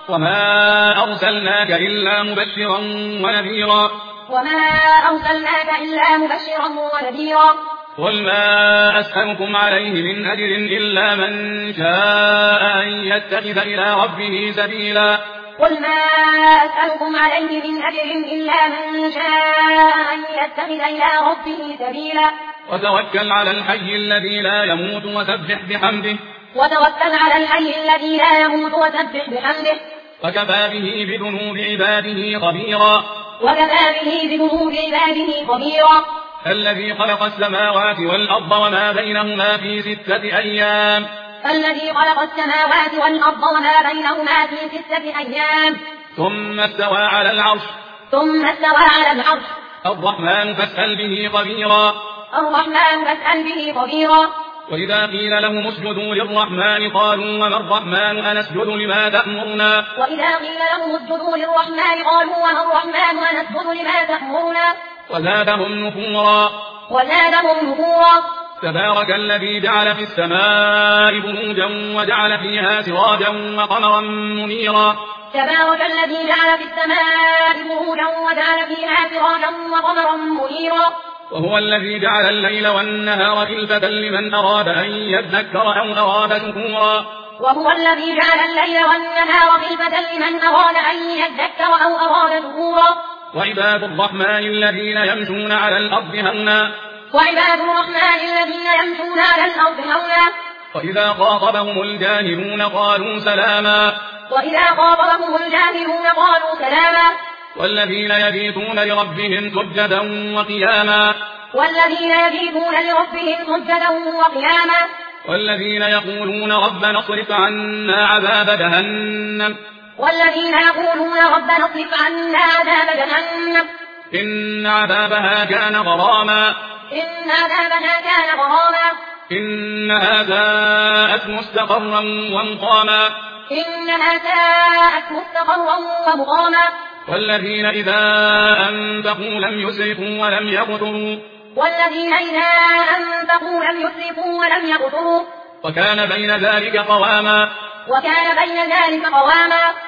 وما أرسلناك إلا مبشرا ونذيرا قل ما أسألكم عليه من أجر إلا من شاء أن يتخذ إلى ربه سبيلا وتوكل على الحي الذي لا يموت وسبح بحمده وكفى به بذنوب عباده خبيرا الذي خلق السماوات والأرض وما بينهما في 6 أيام ثم استوى على العرش الرحمن فاسأل به خبيرا وإذا قيل لهم اسجدوا للرحمن قالوا وما الرحمن أنسجد لما تأمرنا وزادهم نفورا تبارك الذي جعل في السماء بروجا وجعل فيها سراجا وقمرا منيرا وهو الذي جعل الليل والنهار خلفة لمن أراد أن يذكر أو أراد شكورا وعباد الرحمن الذين يمشون على الأرض هونا وإذا خاطبهم الجاهلون قالوا سلاما والذين يبيتون لربهم سجدا وقياما والذين يقولون ربنا اصرف عنا عذاب جهنم إن عذابها كان غراما إنها ساءت مستقرا ومقاما والذين إذا أنفقوا لم يسرفوا ولم يقتروا وكان بين ذلك قواما